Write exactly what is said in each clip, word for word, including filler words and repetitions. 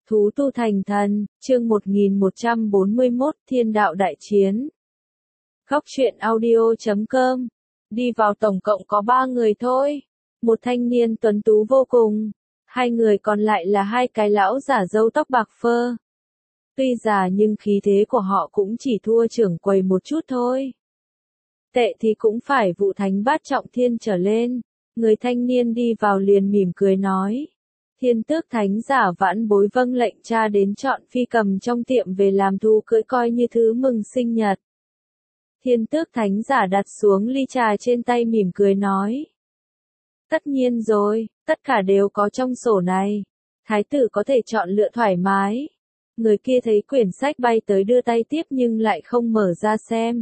Thú tu thành thần, chương một nghìn một trăm bốn mươi mốt, Thiên đạo đại chiến. Góc truyện audio chấm com. Đi vào tổng cộng có ba người thôi. Một thanh niên tuấn tú vô cùng. Hai người còn lại là hai cái lão giả râu tóc bạc phơ. Tuy già nhưng khí thế của họ cũng chỉ thua trưởng quầy một chút thôi. Tệ thì cũng phải vụ thánh bát trọng thiên trở lên. Người thanh niên đi vào liền mỉm cười nói. Thiên tước thánh giả vãn bối vâng lệnh cha đến chọn phi cầm trong tiệm về làm thú cưỡi coi như thứ mừng sinh nhật. Thiên tước thánh giả đặt xuống ly trà trên tay mỉm cười nói. Tất nhiên rồi, tất cả đều có trong sổ này. Thái tử có thể chọn lựa thoải mái. Người kia thấy quyển sách bay tới đưa tay tiếp nhưng lại không mở ra xem.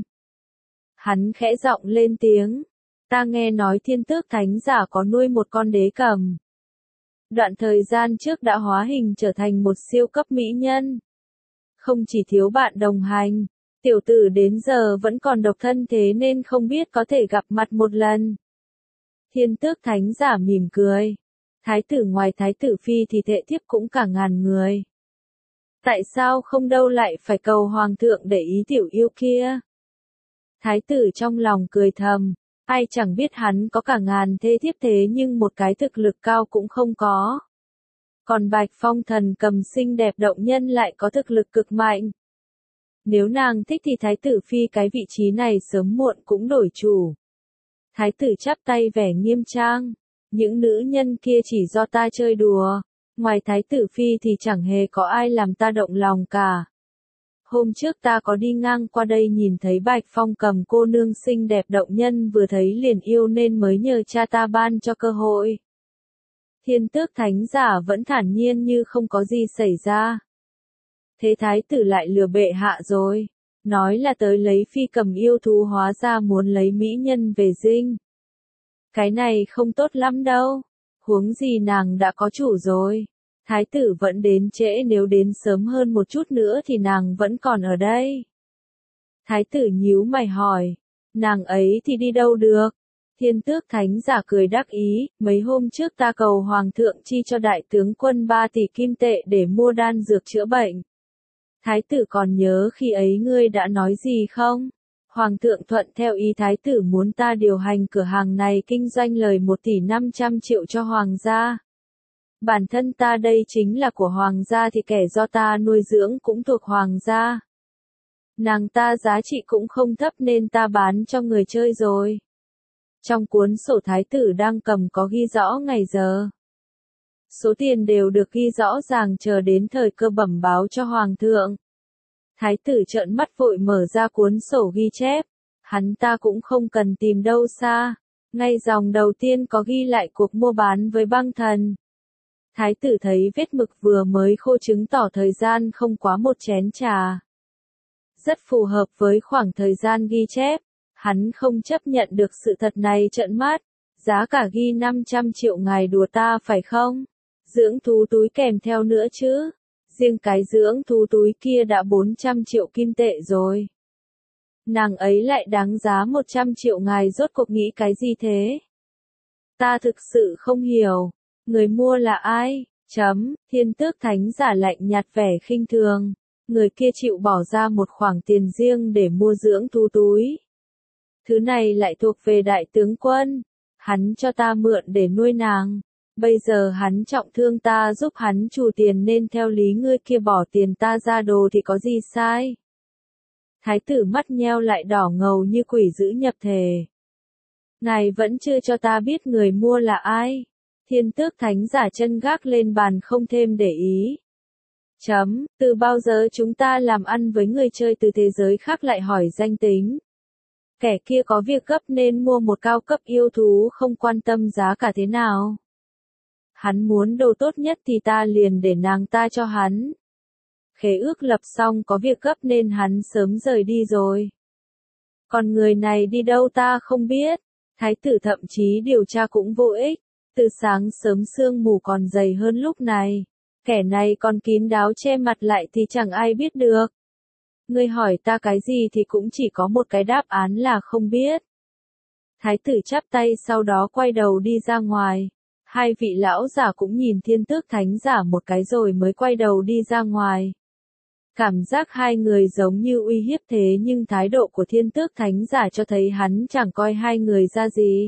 Hắn khẽ giọng lên tiếng. Ta nghe nói thiên tước thánh giả có nuôi một con đế cầm. Đoạn thời gian trước đã hóa hình trở thành một siêu cấp mỹ nhân. Không chỉ thiếu bạn đồng hành, tiểu tử đến giờ vẫn còn độc thân thế nên không biết có thể gặp mặt một lần. Thiên tước thánh giả mỉm cười. Thái tử ngoài thái tử phi thì thệ thiếp cũng cả ngàn người. Tại sao không đâu lại phải cầu hoàng thượng để ý tiểu yêu kia? Thái tử trong lòng cười thầm. Ai chẳng biết hắn có cả ngàn thê thiếp thế nhưng một cái thực lực cao cũng không có. Còn Bạch Phong thần cầm xinh đẹp động nhân lại có thực lực cực mạnh. Nếu nàng thích thì thái tử phi cái vị trí này sớm muộn cũng đổi chủ. Thái tử chắp tay vẻ nghiêm trang. Những nữ nhân kia chỉ do ta chơi đùa. Ngoài thái tử phi thì chẳng hề có ai làm ta động lòng cả. Hôm trước ta có đi ngang qua đây nhìn thấy Bạch Phong cầm cô nương xinh đẹp động nhân vừa thấy liền yêu nên mới nhờ cha ta ban cho cơ hội. Thiên tước thánh giả vẫn thản nhiên như không có gì xảy ra. Thế thái tử lại lừa bệ hạ rồi. Nói là tới lấy phi cầm yêu thú hóa ra muốn lấy mỹ nhân về dinh. Cái này không tốt lắm đâu. Huống gì nàng đã có chủ rồi. Thái tử vẫn đến trễ nếu đến sớm hơn một chút nữa thì nàng vẫn còn ở đây. Thái tử nhíu mày hỏi, nàng ấy thì đi đâu được? Thiên tước thánh giả cười đắc ý, mấy hôm trước ta cầu hoàng thượng chi cho đại tướng quân ba tỷ kim tệ để mua đan dược chữa bệnh. Thái tử còn nhớ khi ấy ngươi đã nói gì không? Hoàng thượng thuận theo ý thái tử muốn ta điều hành cửa hàng này kinh doanh lời một tỷ năm trăm triệu cho hoàng gia. Bản thân ta đây chính là của hoàng gia thì kẻ do ta nuôi dưỡng cũng thuộc hoàng gia. Nàng ta giá trị cũng không thấp nên ta bán cho người chơi rồi. Trong cuốn sổ thái tử đang cầm có ghi rõ ngày giờ. Số tiền đều được ghi rõ ràng chờ đến thời cơ bẩm báo cho hoàng thượng. Thái tử trợn mắt vội mở ra cuốn sổ ghi chép. Hắn ta cũng không cần tìm đâu xa. Ngay dòng đầu tiên có ghi lại cuộc mua bán với băng thần. Thái tử thấy vết mực vừa mới khô chứng tỏ thời gian không quá một chén trà. Rất phù hợp với khoảng thời gian ghi chép. Hắn không chấp nhận được sự thật này trợn mắt. Giá cả ghi năm trăm triệu ngài đùa ta phải không? Dưỡng thú túi kèm theo nữa chứ. Riêng cái dưỡng thú túi kia đã bốn trăm triệu kim tệ rồi. Nàng ấy lại đáng giá một trăm triệu ngài rốt cuộc nghĩ cái gì thế? Ta thực sự không hiểu. Người mua là ai? Chấm, thiên tước thánh giả lạnh nhạt vẻ khinh thường. Người kia chịu bỏ ra một khoản tiền riêng để mua dưỡng thú túi. Thứ này lại thuộc về đại tướng quân. Hắn cho ta mượn để nuôi nàng. Bây giờ hắn trọng thương ta giúp hắn trù tiền nên theo lý ngươi kia bỏ tiền ta ra đồ thì có gì sai? Thái tử mắt nheo lại đỏ ngầu như quỷ dữ nhập thề. Ngài vẫn chưa cho ta biết người mua là ai. Thiên tước thánh giả chân gác lên bàn không thêm để ý. Chấm, từ bao giờ chúng ta làm ăn với người chơi từ thế giới khác lại hỏi danh tính. Kẻ kia có việc gấp nên mua một cao cấp yêu thú không quan tâm giá cả thế nào. Hắn muốn đồ tốt nhất thì ta liền để nàng ta cho hắn. Khế ước lập xong có việc gấp nên hắn sớm rời đi rồi. Còn người này đi đâu ta không biết. Thái tử thậm chí điều tra cũng vô ích. Từ sáng sớm sương mù còn dày hơn lúc này. Kẻ này còn kín đáo che mặt lại thì chẳng ai biết được. Ngươi hỏi ta cái gì thì cũng chỉ có một cái đáp án là không biết. Thái tử chắp tay sau đó quay đầu đi ra ngoài. Hai vị lão giả cũng nhìn thiên tước thánh giả một cái rồi mới quay đầu đi ra ngoài. Cảm giác hai người giống như uy hiếp thế nhưng thái độ của thiên tước thánh giả cho thấy hắn chẳng coi hai người ra gì.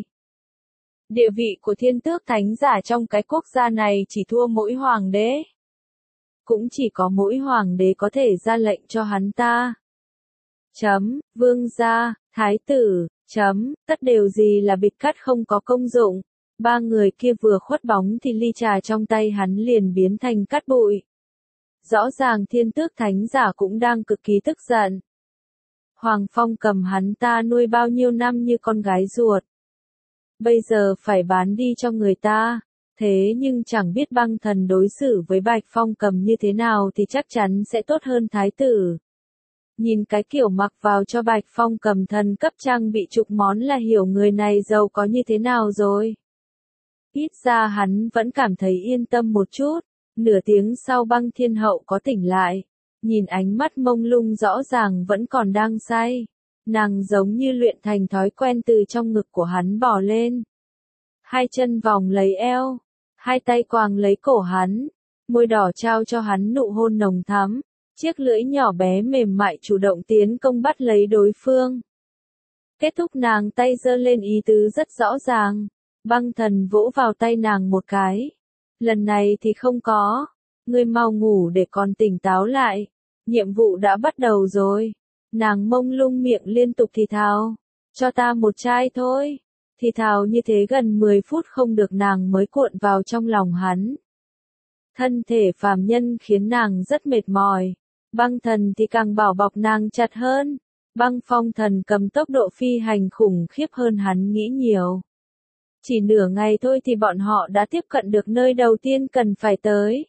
Địa vị của thiên tước thánh giả trong cái quốc gia này chỉ thua mỗi hoàng đế. Cũng chỉ có mỗi hoàng đế có thể ra lệnh cho hắn ta. Chấm, vương gia, thái tử, chấm, tất đều gì là bịt cắt không có công dụng. Ba người kia vừa khuất bóng thì ly trà trong tay hắn liền biến thành cát bụi. Rõ ràng thiên tước thánh giả cũng đang cực kỳ tức giận. Hoàng Phong cầm hắn ta nuôi bao nhiêu năm như con gái ruột. Bây giờ phải bán đi cho người ta. Thế nhưng chẳng biết băng thần đối xử với Bạch Phong cầm như thế nào thì chắc chắn sẽ tốt hơn thái tử. Nhìn cái kiểu mặc vào cho Bạch Phong cầm thần cấp trang bị chục món là hiểu người này giàu có như thế nào rồi. Ít ra hắn vẫn cảm thấy yên tâm một chút. Nửa tiếng sau băng thiên hậu có tỉnh lại. Nhìn ánh mắt mông lung rõ ràng vẫn còn đang say. Nàng giống như luyện thành thói quen từ trong ngực của hắn bò lên. Hai chân vòng lấy eo. Hai tay quàng lấy cổ hắn. Môi đỏ trao cho hắn nụ hôn nồng thắm. Chiếc lưỡi nhỏ bé mềm mại chủ động tiến công bắt lấy đối phương. Kết thúc nàng tay giơ lên ý tứ rất rõ ràng. Băng thần vỗ vào tay nàng một cái. Lần này thì không có. Ngươi mau ngủ để còn tỉnh táo lại. Nhiệm vụ đã bắt đầu rồi. Nàng mông lung miệng liên tục thì thào. Cho ta một chai thôi. Thì thào như thế gần mười phút không được nàng mới cuộn vào trong lòng hắn. Thân thể phàm nhân khiến nàng rất mệt mỏi. Băng thần thì càng bảo bọc nàng chặt hơn. Băng phong thần cầm tốc độ phi hành khủng khiếp hơn hắn nghĩ nhiều. Chỉ nửa ngày thôi thì bọn họ đã tiếp cận được nơi đầu tiên cần phải tới.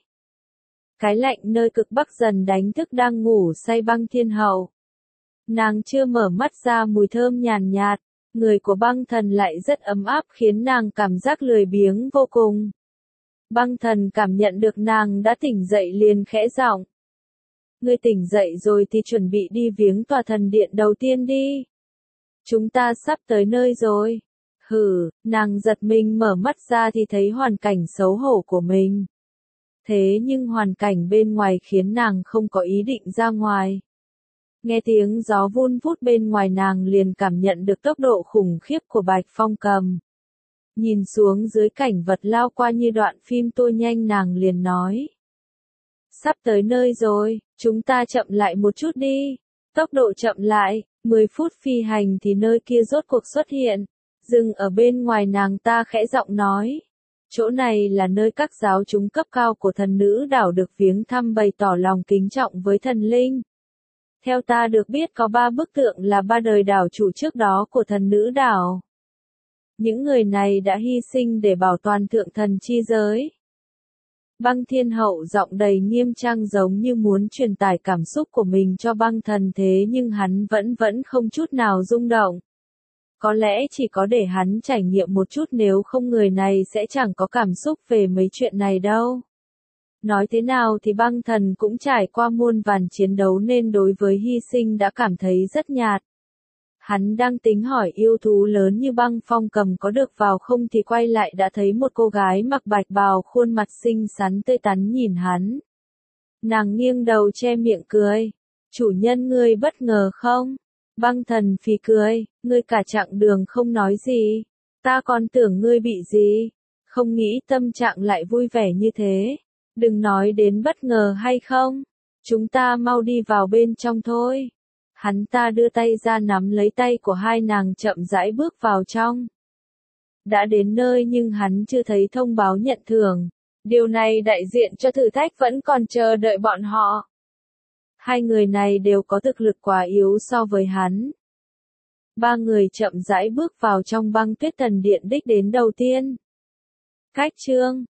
Cái lạnh nơi cực bắc dần đánh thức đang ngủ say băng thiên hậu. Nàng chưa mở mắt ra mùi thơm nhàn nhạt, người của băng thần lại rất ấm áp khiến nàng cảm giác lười biếng vô cùng. Băng thần cảm nhận được nàng đã tỉnh dậy liền khẽ giọng. Ngươi tỉnh dậy rồi thì chuẩn bị đi viếng tòa thần điện đầu tiên đi. Chúng ta sắp tới nơi rồi. Hừ, nàng giật mình mở mắt ra thì thấy hoàn cảnh xấu hổ của mình. Thế nhưng hoàn cảnh bên ngoài khiến nàng không có ý định ra ngoài. Nghe tiếng gió vun vút bên ngoài nàng liền cảm nhận được tốc độ khủng khiếp của Bạch Phong cầm. Nhìn xuống dưới cảnh vật lao qua như đoạn phim tua nhanh nàng liền nói. Sắp tới nơi rồi, chúng ta chậm lại một chút đi. Tốc độ chậm lại, mười phút phi hành thì nơi kia rốt cuộc xuất hiện. Dừng ở bên ngoài nàng ta khẽ giọng nói. Chỗ này là nơi các giáo chúng cấp cao của thần nữ đảo được viếng thăm bày tỏ lòng kính trọng với thần linh. Theo ta được biết có ba bức tượng là ba đời đảo chủ trước đó của thần nữ đảo. Những người này đã hy sinh để bảo toàn thượng thần chi giới. Băng thiên hậu giọng đầy nghiêm trang giống như muốn truyền tải cảm xúc của mình cho băng thần thế nhưng hắn vẫn vẫn không chút nào rung động. Có lẽ chỉ có để hắn trải nghiệm một chút nếu không người này sẽ chẳng có cảm xúc về mấy chuyện này đâu. Nói thế nào thì băng thần cũng trải qua muôn vàn chiến đấu nên đối với hy sinh đã cảm thấy rất nhạt. Hắn đang tính hỏi yêu thú lớn như băng phong cầm có được vào không thì quay lại đã thấy một cô gái mặc bạch bào khuôn mặt xinh xắn tươi tắn nhìn hắn. Nàng nghiêng đầu che miệng cười. Chủ nhân ngươi bất ngờ không? Băng thần phì cười, ngươi cả chặng đường không nói gì. Ta còn tưởng ngươi bị gì. Không nghĩ tâm trạng lại vui vẻ như thế. Đừng nói đến bất ngờ hay không. Chúng ta mau đi vào bên trong thôi. Hắn ta đưa tay ra nắm lấy tay của hai nàng chậm rãi bước vào trong. Đã đến nơi nhưng hắn chưa thấy thông báo nhận thưởng. Điều này đại diện cho thử thách vẫn còn chờ đợi bọn họ. Hai người này đều có thực lực quá yếu so với hắn. Ba người chậm rãi bước vào trong băng tuyết thần điện đích đến đầu tiên. Cách chương